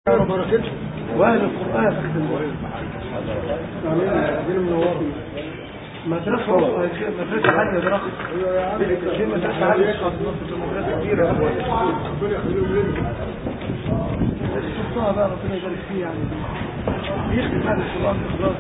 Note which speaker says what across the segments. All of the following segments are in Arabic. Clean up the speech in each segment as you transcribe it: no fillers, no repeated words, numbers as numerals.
Speaker 1: وبركاته واهل القران مدرسه عاليه دراسه في مدرسه عاليه مدرسه كبيره السلطه بقى ربنا يبارك فيه يعني بيخدم اهل القران اخلاص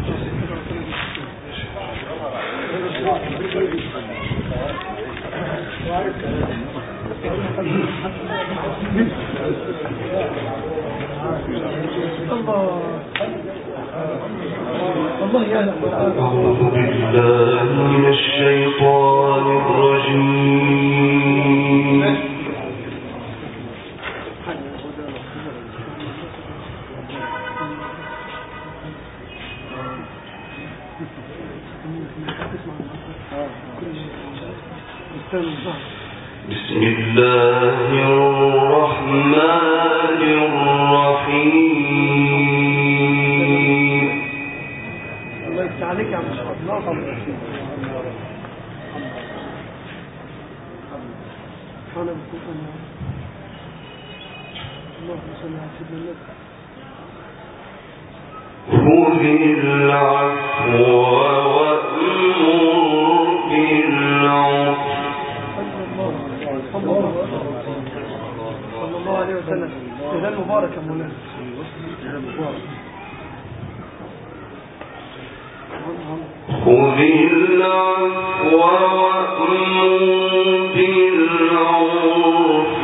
Speaker 1: الله يا أعوذ
Speaker 2: بالله من الشيطان الرجيم بسم الله الرحمن الرحيم
Speaker 1: الله يفتح عليك يا عم شرف الله طبعا انا بقول اللهم صل على سيدنا النبي
Speaker 2: خذ العفو وأمر بالعرف
Speaker 1: صلى الله عليه وسلم. جزاء مبارك يا مولانا.
Speaker 2: خذ العفو وأمر بالعرف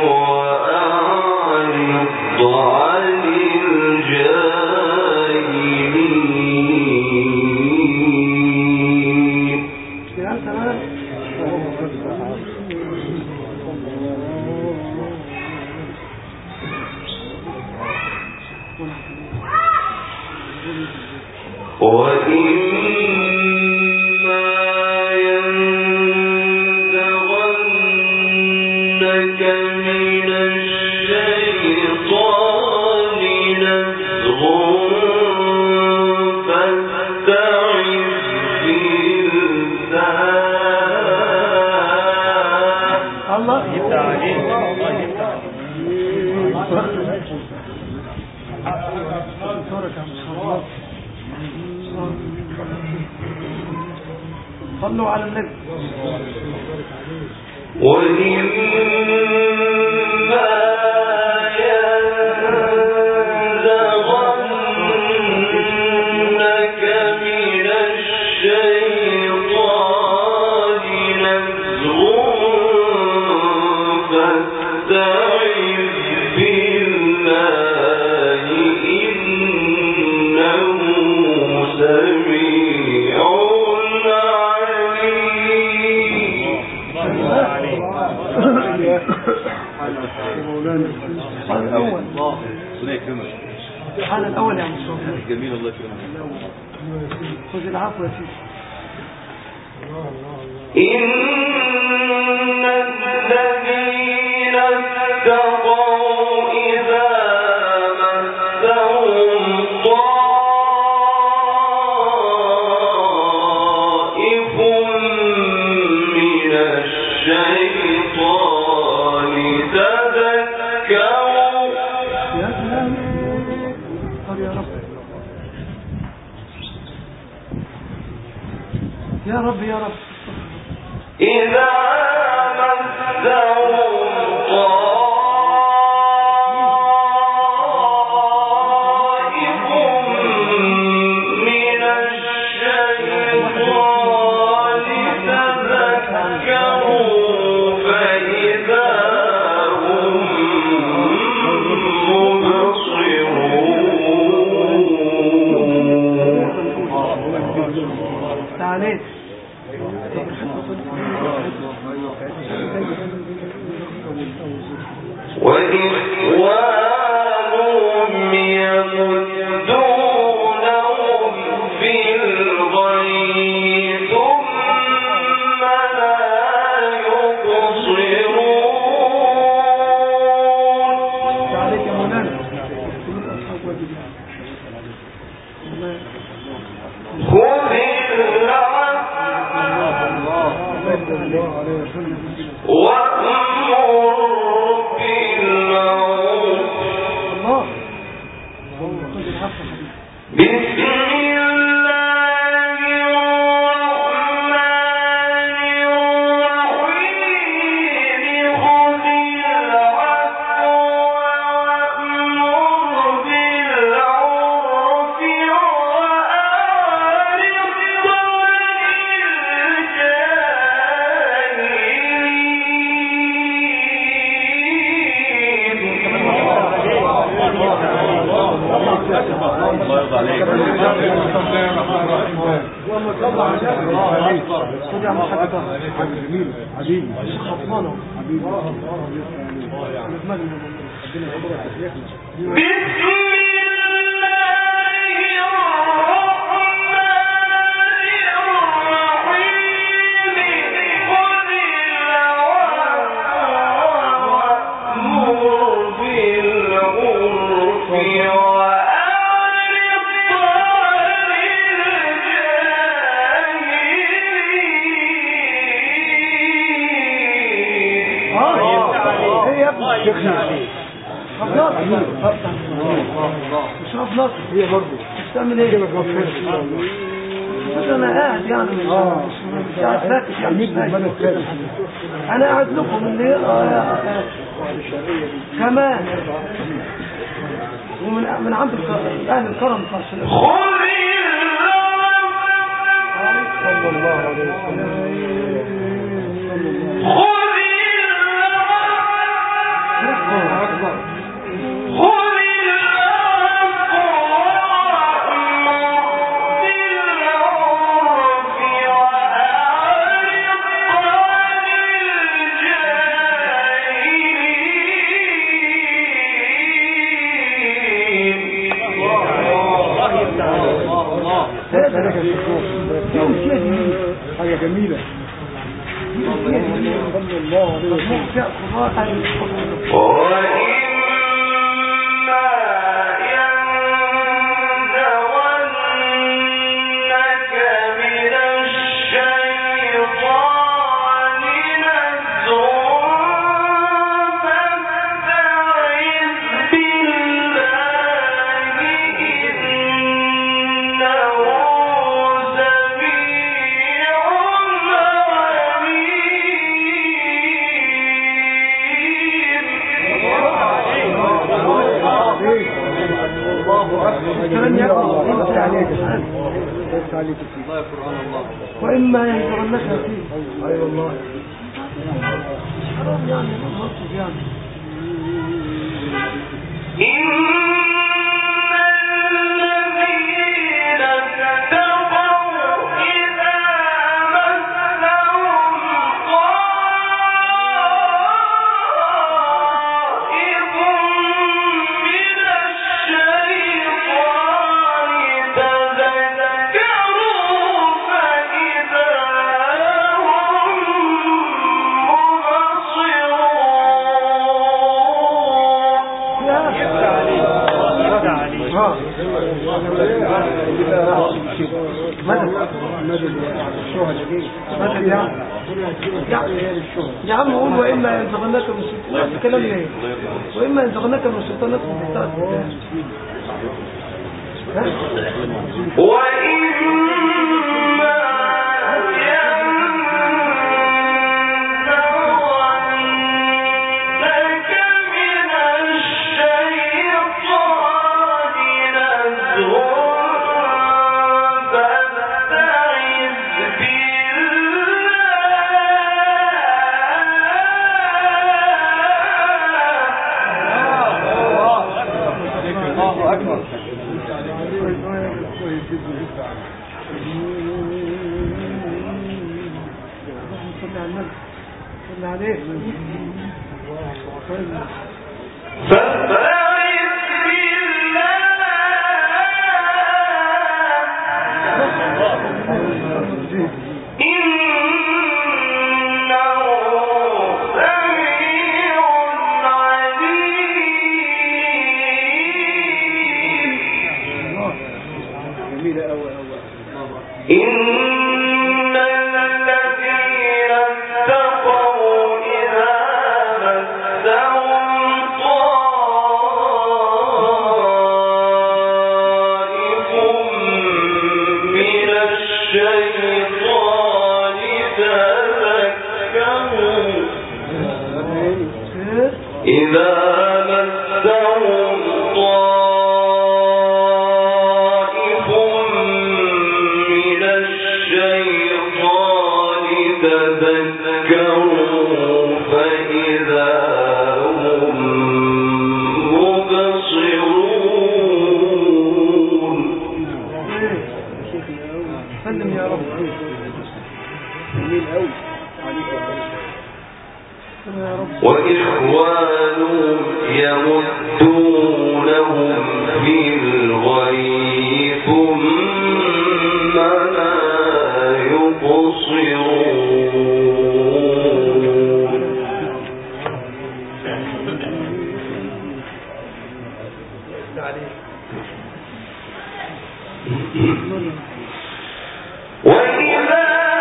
Speaker 2: وأعرض عن الجاهلين.
Speaker 1: يا سلام.
Speaker 2: وإما ينزغنك من الشيطان نزغ فاستعذ بالله.
Speaker 1: الله يفتح عليك. الله يفتح عليك. صلوا على النبي.
Speaker 2: وإما ينزغنك من الشيطان نزغ فاستعذ بالله إنه سميع
Speaker 1: الحال الأول يا عم الصوفي
Speaker 2: جميل. الله يكرمك.
Speaker 1: خذ العفو يا سيدي.
Speaker 2: إن الذين اتقوا إذا مسهم طائف من الشيطان تذكروا.
Speaker 1: يا سلام. طب يا رب يا رب يا رب.
Speaker 2: إذا مسهم طائف من الشيطان تذكروا فإذا هم مبصرون.
Speaker 1: تعاليت
Speaker 2: وإخوانهم يمدونهم في الغي ثم لا يقصرون.
Speaker 1: تعاليت يا مولانا.
Speaker 2: خذ العفو
Speaker 1: هي برضه بتعمل ايه؟ بس انا قاعد يعني مش قاعد ساكت يعني انا قاعد لكم اللي كمان ومن عند اهل الكرم بتاع الشلال صلى الله عليه وسلم حاجة جميلة صلى الله عليه وسلم وإما ينزغنك فيه أي والله حرام يعني مصر يعني يا عم قول وإما ينزغنك من الشيطان الكلام ليه وإما ينزغنك من الشيطان نفسه
Speaker 2: طائف إذا مسهم طائف من الشيطان تذكروا فإذا هم مبصرون.
Speaker 1: سلم يا رب.
Speaker 2: وإخوانهم يمدونهم في الغي ثم لا يقصرون. وإذا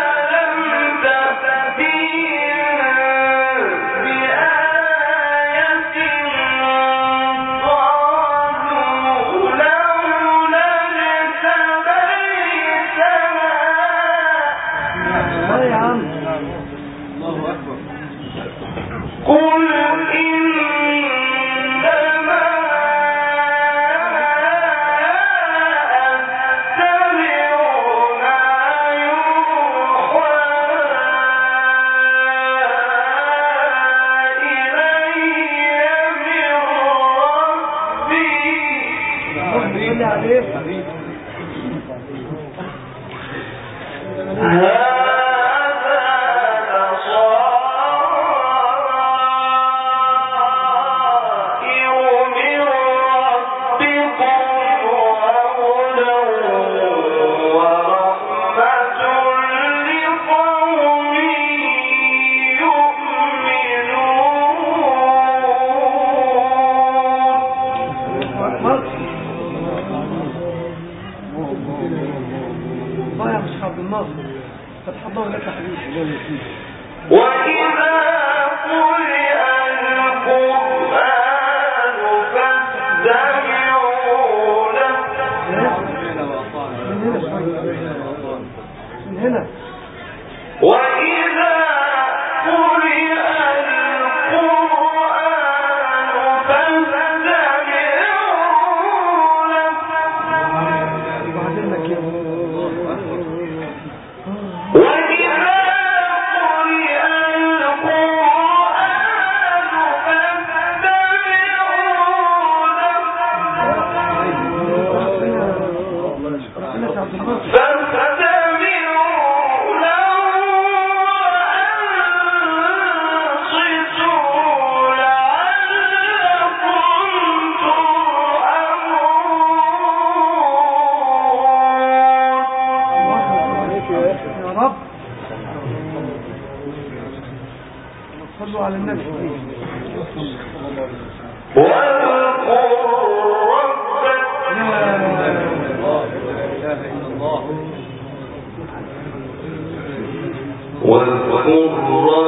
Speaker 2: واذكر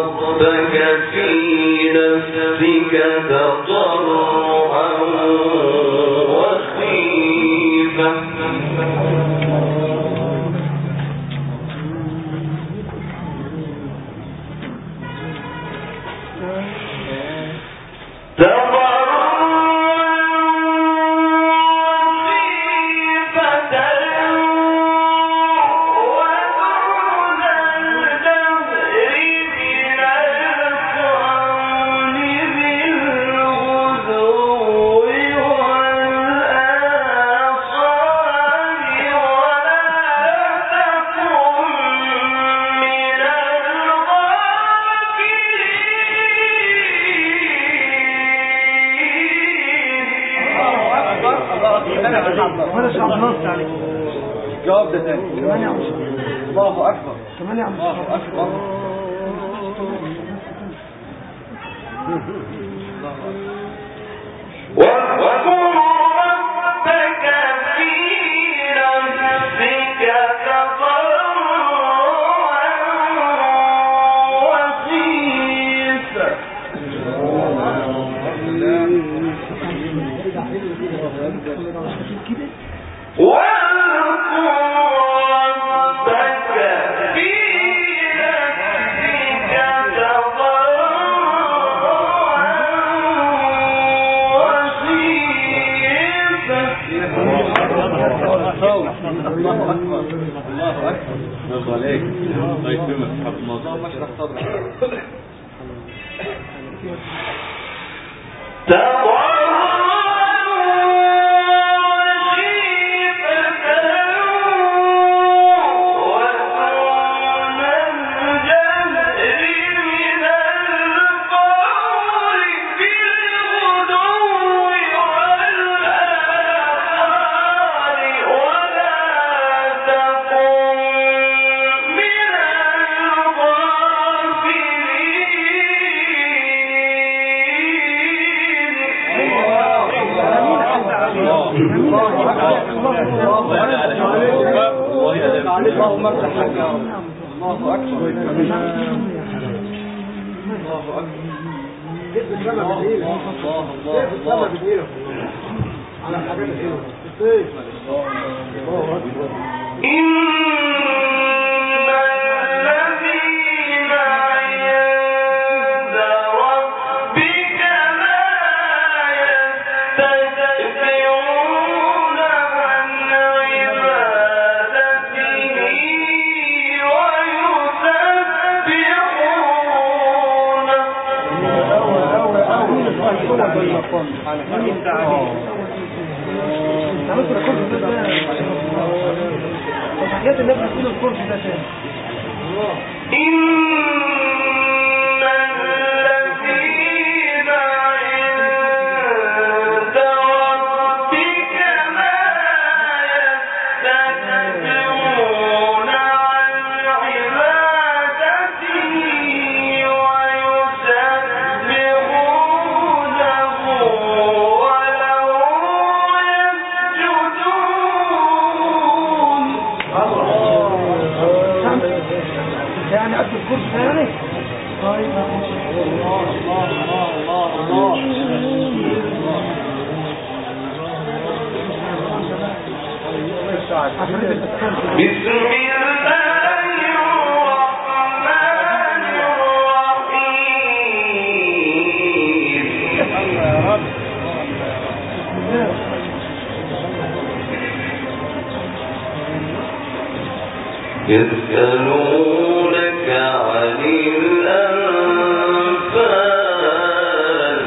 Speaker 2: ربك في نفسك تضرعا وخيفة
Speaker 1: جواب ده تاني كمان يا عم. الله أكبر كمان يا عم. الله أكبر.
Speaker 2: واذكر ربك في نفسك تضرعا وخيفة واذكر ربك في نفسك تضرعا
Speaker 3: الله اكبر الله اكبر. برافو عليك. الله يكرمك يا حبيب الناصر. اللهم اشرح صدرك. اللهم افتح لك يا رب. الله اكبر الله اكبر. كيف السما بديله كيف السما بديله على الحاجات الحلوه. الله اكبر.
Speaker 1: وحياة النبي يقول الكرسي ده تاني.
Speaker 2: يسألونك عن الأنفال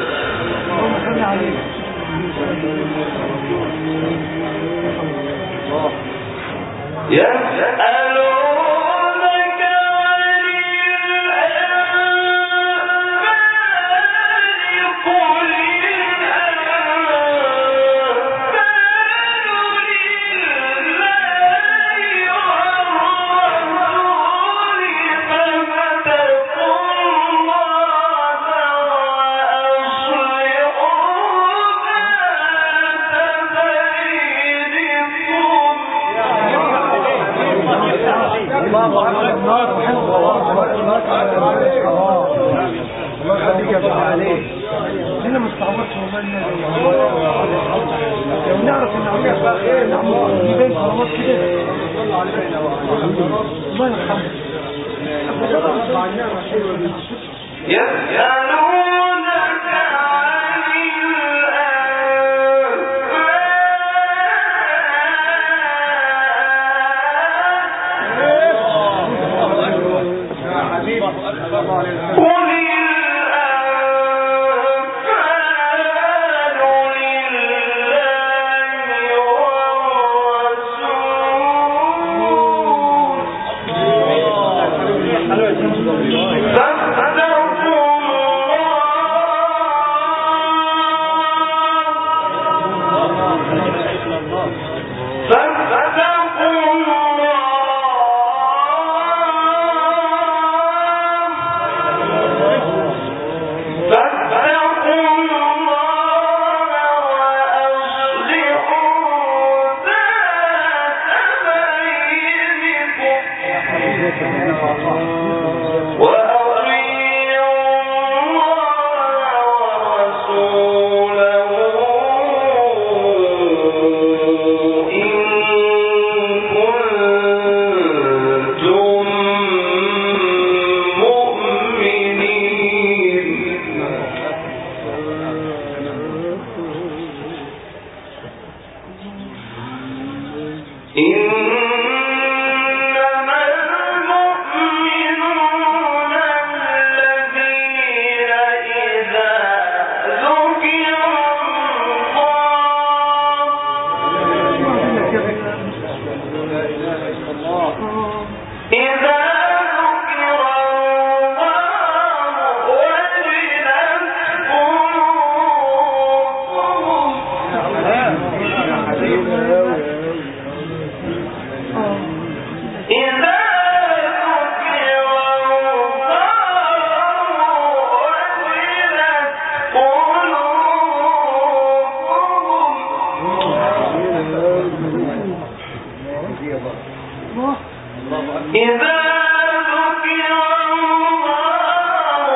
Speaker 2: فاتقوا إذا